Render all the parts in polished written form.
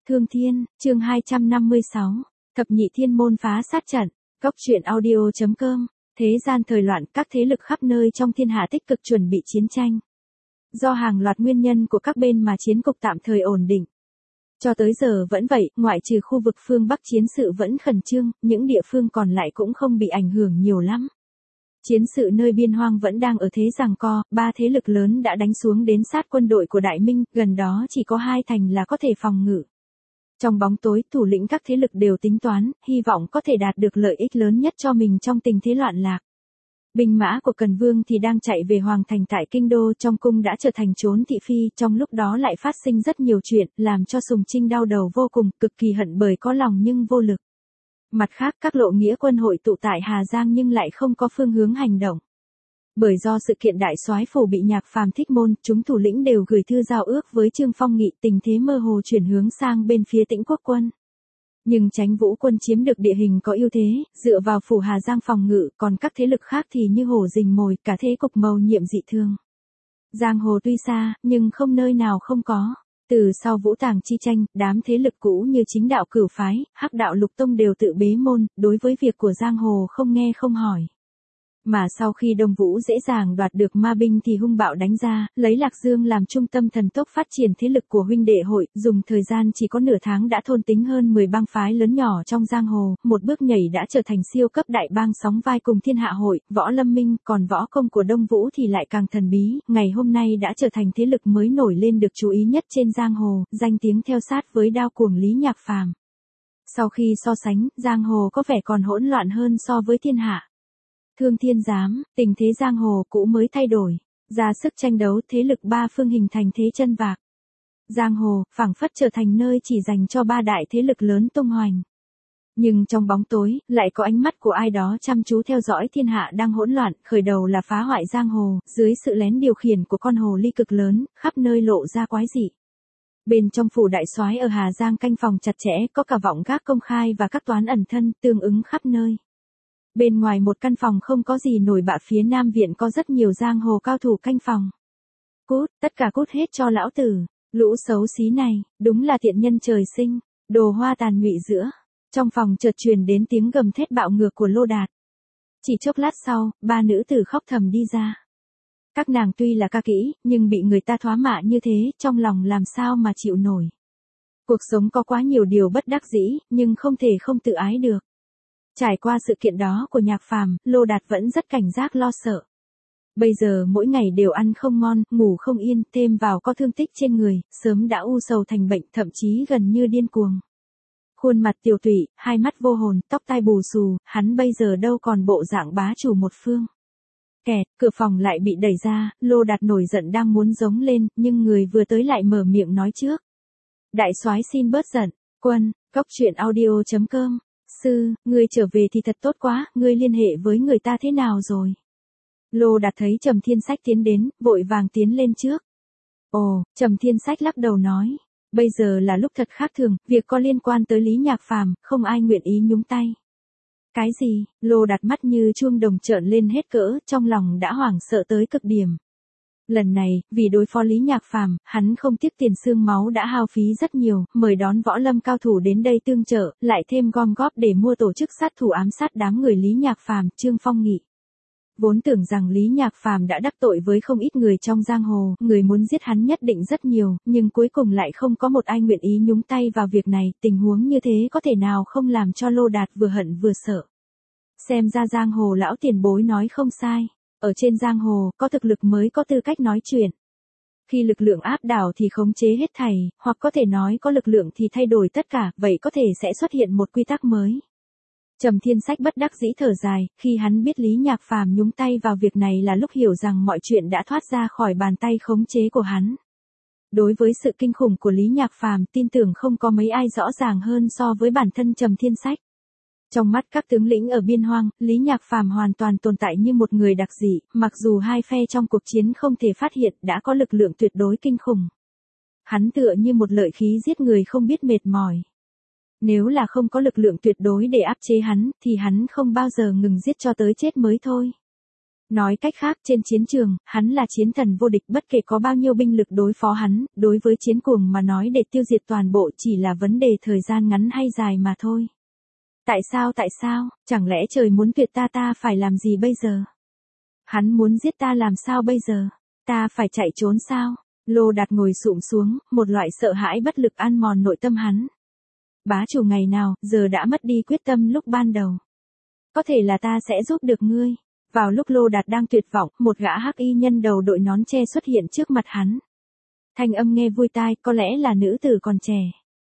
Thương Thiên, chương 256, Thập nhị thiên môn phá sát trận, Cốc truyện audio.com, thế gian thời loạn các thế lực khắp nơi trong thiên hạ tích cực chuẩn bị chiến tranh. Do hàng loạt nguyên nhân của các bên mà chiến cục tạm thời ổn định. Cho tới giờ vẫn vậy, ngoại trừ khu vực phương Bắc chiến sự vẫn khẩn trương, những địa phương còn lại cũng không bị ảnh hưởng nhiều lắm. Chiến sự nơi biên hoang vẫn đang ở thế giằng co, ba thế lực lớn đã đánh xuống đến sát quân đội của Đại Minh, gần đó chỉ có hai thành là có thể phòng ngự. Trong bóng tối, thủ lĩnh các thế lực đều tính toán, hy vọng có thể đạt được lợi ích lớn nhất cho mình trong tình thế loạn lạc. Binh mã của Cần Vương thì đang chạy về Hoàng thành tại Kinh Đô, trong cung đã trở thành trốn thị phi, trong lúc đó lại phát sinh rất nhiều chuyện, làm cho Sùng Trinh đau đầu vô cùng, cực kỳ hận bởi có lòng nhưng vô lực. Mặt khác, các lộ nghĩa quân hội tụ tại Hà Giang nhưng lại không có phương hướng hành động. Bởi do sự kiện đại soái phủ bị Nhạc Phàm thích môn, chúng thủ lĩnh đều gửi thư giao ước với Trương Phong Nghị, tình thế mơ hồ chuyển hướng sang bên phía Tĩnh Quốc quân. Nhưng Chánh Vũ quân chiếm được địa hình có ưu thế, dựa vào phủ Hà Giang phòng ngự, còn các thế lực khác thì như hổ rình mồi, cả thế cục mầu nhiệm dị thường. Giang hồ tuy xa, nhưng không nơi nào không có. Từ sau Vũ Tàng chi tranh, đám thế lực cũ như Chính đạo Cửu phái, Hắc đạo Lục tông đều tự bế môn, đối với việc của giang hồ không nghe không hỏi. Mà sau khi Đông Vũ dễ dàng đoạt được ma binh thì hung bạo đánh ra, lấy Lạc Dương làm trung tâm thần tốc phát triển thế lực của huynh đệ hội, dùng thời gian chỉ có nửa tháng đã thôn tính hơn 10 bang phái lớn nhỏ trong giang hồ, một bước nhảy đã trở thành siêu cấp đại bang sóng vai cùng Thiên Hạ hội, Võ Lâm Minh, còn võ công của Đông Vũ thì lại càng thần bí, ngày hôm nay đã trở thành thế lực mới nổi lên được chú ý nhất trên giang hồ, danh tiếng theo sát với đao cuồng Lý Nhạc Phàm. Sau khi so sánh, giang hồ có vẻ còn hỗn loạn hơn so với thiên hạ. Thương Thiên giám, tình thế giang hồ cũ mới thay đổi, ra sức tranh đấu, thế lực ba phương hình thành thế chân vạc. Giang hồ, phảng phất trở thành nơi chỉ dành cho ba đại thế lực lớn tung hoành. Nhưng trong bóng tối, lại có ánh mắt của ai đó chăm chú theo dõi thiên hạ đang hỗn loạn, khởi đầu là phá hoại giang hồ, dưới sự lén điều khiển của con hồ ly cực lớn, khắp nơi lộ ra quái dị. Bên trong phủ đại soái ở Hà Giang canh phòng chặt chẽ, có cả vọng gác công khai và các toán ẩn thân, tương ứng khắp nơi. Bên ngoài một căn phòng không có gì nổi bật, phía Nam viện có rất nhiều giang hồ cao thủ canh phòng. Cút, tất cả cút hết cho lão tử, lũ xấu xí này, đúng là thiện nhân trời sinh, đồ hoa tàn nhụy giữa. Trong phòng chợt truyền đến tiếng gầm thét bạo ngược của Lô Đạt. Chỉ chốc lát sau, ba nữ tử khóc thầm đi ra. Các nàng tuy là ca kỹ, nhưng bị người ta thoá mạ như thế, trong lòng làm sao mà chịu nổi. Cuộc sống có quá nhiều điều bất đắc dĩ, nhưng không thể không tự ái được. Trải qua sự kiện đó của Nhạc Phàm, Lô Đạt vẫn rất cảnh giác lo sợ. Bây giờ mỗi ngày đều ăn không ngon, ngủ không yên, thêm vào có thương tích trên người, sớm đã u sầu thành bệnh, thậm chí gần như điên cuồng. Khuôn mặt tiều tụy, hai mắt vô hồn, tóc tai bù xù, hắn bây giờ đâu còn bộ dạng bá chủ một phương. Kẹt, cửa phòng lại bị đẩy ra, Lô Đạt nổi giận đang muốn giống lên, nhưng người vừa tới lại mở miệng nói trước. Đại soái xin bớt giận, quân, Cốc truyện audio.com. Sư, ngươi trở về thì thật tốt quá, ngươi liên hệ với người ta thế nào rồi? Lô Đạt thấy Trầm Thiên Sách tiến đến, vội vàng tiến lên trước. Ồ, Trầm Thiên Sách lắc đầu nói, bây giờ là lúc thật khác thường, việc có liên quan tới Lý Nhạc Phàm, không ai nguyện ý nhúng tay. Cái gì? Lô Đạt mắt như chuông đồng trợn lên hết cỡ, trong lòng đã hoảng sợ tới cực điểm. Lần này, vì đối phó Lý Nhạc Phàm, hắn không tiếc tiền xương máu đã hao phí rất nhiều, mời đón võ lâm cao thủ đến đây tương trợ, lại thêm gom góp để mua tổ chức sát thủ ám sát đám người Lý Nhạc Phàm, Trương Phong Nghị. Vốn tưởng rằng Lý Nhạc Phàm đã đắc tội với không ít người trong giang hồ, người muốn giết hắn nhất định rất nhiều, nhưng cuối cùng lại không có một ai nguyện ý nhúng tay vào việc này, tình huống như thế có thể nào không làm cho Lô Đạt vừa hận vừa sợ. Xem ra giang hồ lão tiền bối nói không sai. Ở trên giang hồ, có thực lực mới có tư cách nói chuyện. Khi lực lượng áp đảo thì khống chế hết thảy, hoặc có thể nói có lực lượng thì thay đổi tất cả, vậy có thể sẽ xuất hiện một quy tắc mới. Trầm Thiên Sách bất đắc dĩ thở dài, khi hắn biết Lý Nhạc Phàm nhúng tay vào việc này là lúc hiểu rằng mọi chuyện đã thoát ra khỏi bàn tay khống chế của hắn. Đối với sự kinh khủng của Lý Nhạc Phàm, tin tưởng không có mấy ai rõ ràng hơn so với bản thân Trầm Thiên Sách. Trong mắt các tướng lĩnh ở biên hoang, Lý Nhạc Phàm hoàn toàn tồn tại như một người đặc dị, mặc dù hai phe trong cuộc chiến không thể phát hiện đã có lực lượng tuyệt đối kinh khủng. Hắn tựa như một lợi khí giết người không biết mệt mỏi. Nếu là không có lực lượng tuyệt đối để áp chế hắn, thì hắn không bao giờ ngừng giết cho tới chết mới thôi. Nói cách khác, trên chiến trường, hắn là chiến thần vô địch, bất kể có bao nhiêu binh lực đối phó hắn, đối với chiến cuồng mà nói để tiêu diệt toàn bộ chỉ là vấn đề thời gian ngắn hay dài mà thôi. Tại sao, chẳng lẽ trời muốn tuyệt ta phải làm gì bây giờ? Hắn muốn giết ta làm sao bây giờ? Ta phải chạy trốn sao? Lô Đạt ngồi xụm xuống, một loại sợ hãi bất lực ăn mòn nội tâm hắn. Bá chủ ngày nào, giờ đã mất đi quyết tâm lúc ban đầu. Có thể là ta sẽ giúp được ngươi. Vào lúc Lô Đạt đang tuyệt vọng, một gã hắc y nhân đầu đội nón che xuất hiện trước mặt hắn. Thanh âm nghe vui tai, có lẽ là nữ tử còn trẻ.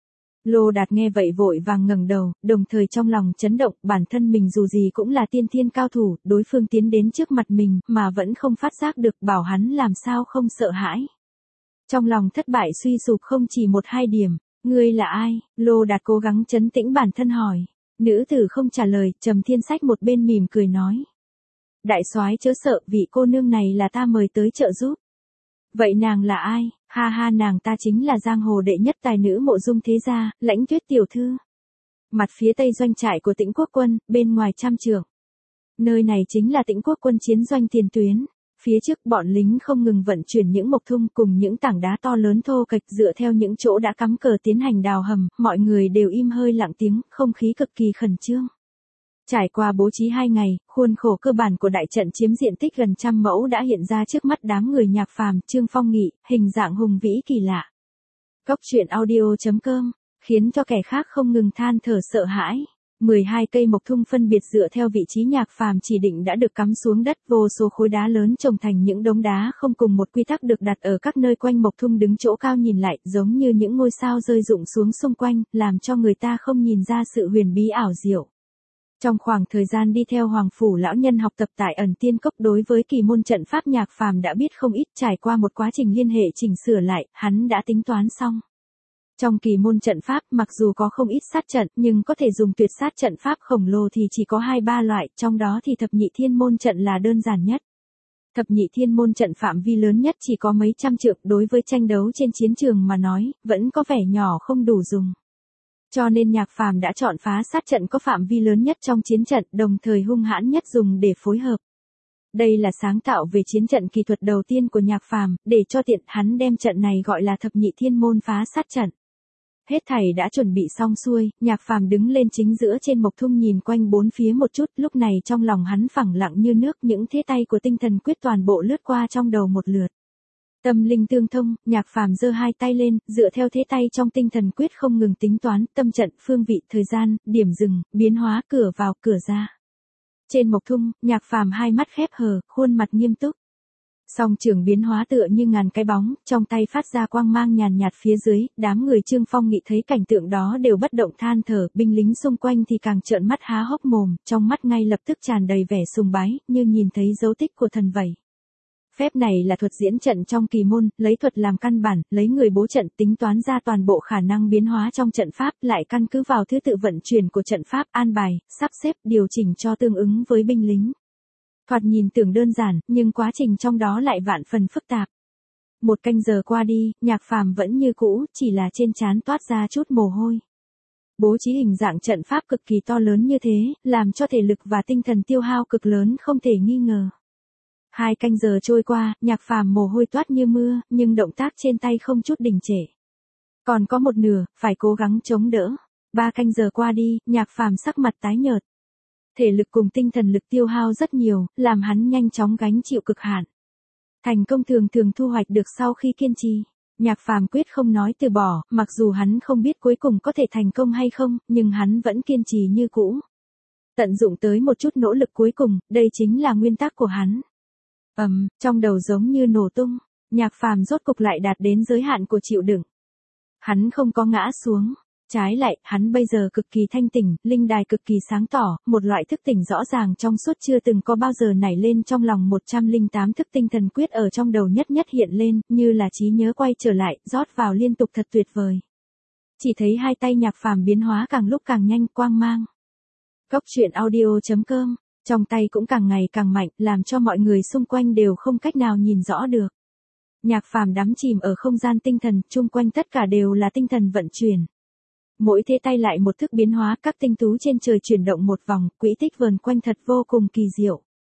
Lô Đạt nghe vậy vội vàng ngẩng đầu, đồng thời trong lòng chấn động, bản thân mình dù gì cũng là tiên thiên cao thủ, đối phương tiến đến trước mặt mình, mà vẫn không phát giác được, bảo hắn làm sao không sợ hãi. Trong lòng thất bại suy sụp không chỉ một hai điểm, ngươi là ai? Lô Đạt cố gắng trấn tĩnh bản thân hỏi. Nữ tử không trả lời, Trầm Thiên Sách một bên mỉm cười nói. Đại soái chớ sợ, vị cô nương này là ta mời tới trợ giúp. Vậy nàng là ai? Ha ha, nàng ta chính là giang hồ đệ nhất tài nữ Mộ Dung thế gia, Lãnh Tuyết tiểu thư. Mặt phía tây doanh trại của Tĩnh Quốc quân, bên ngoài trăm trượng. Nơi này chính là Tĩnh Quốc quân chiến doanh tiền tuyến. Phía trước bọn lính không ngừng vận chuyển những mộc thung cùng những tảng đá to lớn thô kệch dựa theo những chỗ đã cắm cờ tiến hành đào hầm, mọi người đều im hơi lặng tiếng, không khí cực kỳ khẩn trương. Trải qua bố trí 2 ngày, khuôn khổ cơ bản của đại trận chiếm diện tích gần 100 mẫu đã hiện ra trước mắt đám người Nhạc Phàm, Trương Phong Nghị, hình dạng hùng vĩ kỳ lạ. Cốc truyện audio.com, khiến cho kẻ khác không ngừng than thở sợ hãi. 12 cây mộc thung phân biệt dựa theo vị trí Nhạc Phàm chỉ định đã được cắm xuống đất, vô số khối đá lớn chồng thành những đống đá không cùng một quy tắc được đặt ở các nơi quanh mộc thung, đứng chỗ cao nhìn lại, giống như những ngôi sao rơi rụng xuống xung quanh, làm cho người ta không nhìn ra sự huyền bí ảo diệu. Trong khoảng thời gian đi theo Hoàng phủ lão nhân học tập tại Ẩn Tiên Cốc, đối với kỳ môn trận pháp Nhạc Phàm đã biết không ít, trải qua một quá trình liên hệ chỉnh sửa lại, hắn đã tính toán xong. Trong kỳ môn trận pháp, mặc dù có không ít sát trận, nhưng có thể dùng tuyệt sát trận pháp khổng lồ thì chỉ có 2-3 loại, trong đó thì thập nhị thiên môn trận là đơn giản nhất. Thập nhị thiên môn trận phạm vi lớn nhất chỉ có mấy trăm trượng, đối với tranh đấu trên chiến trường mà nói, vẫn có vẻ nhỏ không đủ dùng. Cho nên Nhạc Phàm đã chọn phá sát trận có phạm vi lớn nhất trong chiến trận, đồng thời hung hãn nhất dùng để phối hợp. Đây là sáng tạo về chiến trận kỳ thuật đầu tiên của Nhạc Phàm, để cho tiện hắn đem trận này gọi là thập nhị thiên môn phá sát trận. Hết thảy đã chuẩn bị xong xuôi, Nhạc Phàm đứng lên chính giữa trên mộc thung nhìn quanh bốn phía một chút, lúc này trong lòng hắn phẳng lặng như nước, những thế tay của tinh thần quyết toàn bộ lướt qua trong đầu một lượt. Tâm linh tương thông, Nhạc Phàm giơ 2 tay lên, dựa theo thế tay trong tinh thần quyết không ngừng tính toán, tâm trận, phương vị, thời gian, điểm dừng, biến hóa, cửa vào, cửa ra. Trên mộc thung, Nhạc Phàm 2 mắt khép hờ, khuôn mặt nghiêm túc. Song trường biến hóa tựa như ngàn cái bóng, trong tay phát ra quang mang nhàn nhạt phía dưới, đám người Trương Phong Nghị thấy cảnh tượng đó đều bất động than thở, binh lính xung quanh thì càng trợn mắt há hốc mồm, trong mắt ngay lập tức tràn đầy vẻ sùng bái, như nhìn thấy dấu tích của thần vậy. Phép này là thuật diễn trận trong kỳ môn, lấy thuật làm căn bản, lấy người bố trận tính toán ra toàn bộ khả năng biến hóa trong trận pháp, lại căn cứ vào thứ tự vận chuyển của trận pháp, an bài, sắp xếp, điều chỉnh cho tương ứng với binh lính. Thoạt nhìn tưởng đơn giản, nhưng quá trình trong đó lại vạn phần phức tạp. 1 canh giờ qua đi, Nhạc Phàm vẫn như cũ, chỉ là trên trán toát ra chút mồ hôi. Bố trí hình dạng trận pháp cực kỳ to lớn như thế, làm cho thể lực và tinh thần tiêu hao cực lớn không thể nghi ngờ. 2 canh giờ trôi qua, Nhạc Phàm mồ hôi toát như mưa, nhưng động tác trên tay không chút đình trệ. Còn có một nửa, phải cố gắng chống đỡ. 3 canh giờ qua đi, Nhạc Phàm sắc mặt tái nhợt. Thể lực cùng tinh thần lực tiêu hao rất nhiều, làm hắn nhanh chóng gánh chịu cực hạn. Thành công thường thường thu hoạch được sau khi kiên trì. Nhạc Phàm quyết không nói từ bỏ, mặc dù hắn không biết cuối cùng có thể thành công hay không, nhưng hắn vẫn kiên trì như cũ. Tận dụng tới một chút nỗ lực cuối cùng, đây chính là nguyên tắc của hắn. Trong đầu giống như nổ tung, Nhạc Phàm rốt cục lại đạt đến giới hạn của chịu đựng. Hắn không có ngã xuống. Trái lại, hắn bây giờ cực kỳ thanh tỉnh, linh đài cực kỳ sáng tỏ, một loại thức tỉnh rõ ràng trong suốt chưa từng có bao giờ nảy lên trong lòng. 108 thức tinh thần quyết ở trong đầu nhất nhất hiện lên, như là trí nhớ quay trở lại, rót vào liên tục thật tuyệt vời. Chỉ thấy 2 tay Nhạc Phàm biến hóa càng lúc càng nhanh, quang mang. Cốc truyện audio.com, trong tay cũng càng ngày càng mạnh, làm cho mọi người xung quanh đều không cách nào nhìn rõ được. Nhạc Phàm đắm chìm ở không gian tinh thần, chung quanh tất cả đều là tinh thần vận chuyển. Mỗi thế tay lại một thức biến hóa, các tinh tú trên trời chuyển động một vòng, quỹ tích vờn quanh thật vô cùng kỳ diệu.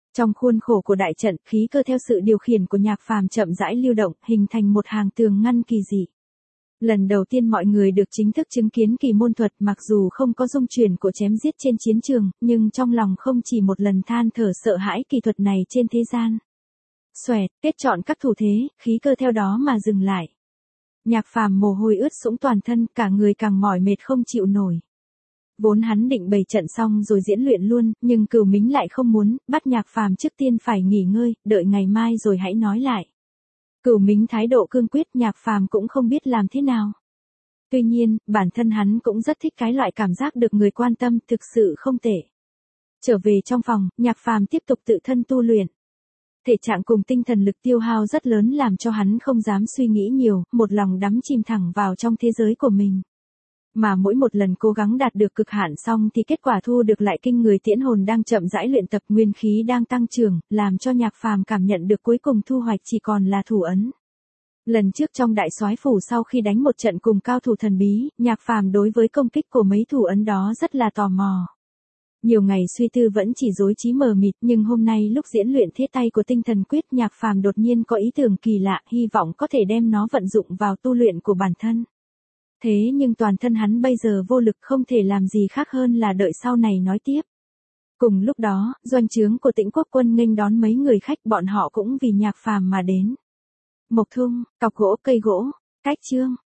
Trong khuôn khổ của đại trận, khí cơ theo sự điều khiển của Nhạc Phàm chậm rãi lưu động, hình thành một hàng tường ngăn kỳ dị. Lần đầu tiên mọi người được chính thức chứng kiến kỳ môn thuật, mặc dù không có dung chuyển của chém giết trên chiến trường, nhưng trong lòng không chỉ một lần than thở sợ hãi kỳ thuật này trên thế gian. Xoẹt, kết chọn các thủ thế, khí cơ theo đó mà dừng lại. Nhạc Phàm mồ hôi ướt sũng toàn thân, cả người càng mỏi mệt không chịu nổi. Vốn hắn định bày trận xong rồi diễn luyện luôn, nhưng Cửu Mính lại không muốn, bắt Nhạc Phàm trước tiên phải nghỉ ngơi, đợi ngày mai rồi hãy nói lại. Cửu Mính thái độ cương quyết, Nhạc Phàm cũng không biết làm thế nào. Tuy nhiên, bản thân hắn cũng rất thích cái loại cảm giác được người quan tâm, thực sự không tệ. Trở về trong phòng, Nhạc Phàm tiếp tục tự thân tu luyện. Thể trạng cùng tinh thần lực tiêu hao rất lớn làm cho hắn không dám suy nghĩ nhiều, một lòng đắm chìm thẳng vào trong thế giới của mình. Mà mỗi một lần cố gắng đạt được cực hạn xong thì kết quả thu được lại kinh người, tiễn hồn đang chậm rãi luyện tập, nguyên khí đang tăng trưởng, làm cho Nhạc Phàm cảm nhận được cuối cùng thu hoạch chỉ còn là thủ ấn. Lần trước trong đại soái phủ sau khi đánh một trận cùng cao thủ thần bí, Nhạc Phàm đối với công kích của mấy thủ ấn đó rất là tò mò. Nhiều ngày suy tư vẫn chỉ rối trí mờ mịt, nhưng hôm nay lúc diễn luyện thế tay của tinh thần quyết, Nhạc Phàm đột nhiên có ý tưởng kỳ lạ, hy vọng có thể đem nó vận dụng vào tu luyện của bản thân. Thế nhưng toàn thân hắn bây giờ vô lực, không thể làm gì khác hơn là đợi sau này nói tiếp. Cùng lúc đó, doanh trướng của Tĩnh Quốc Quân nghênh đón mấy người khách, bọn họ cũng vì Nhạc Phàm mà đến. Mộc thung, cọc gỗ, cây gỗ, cách chương.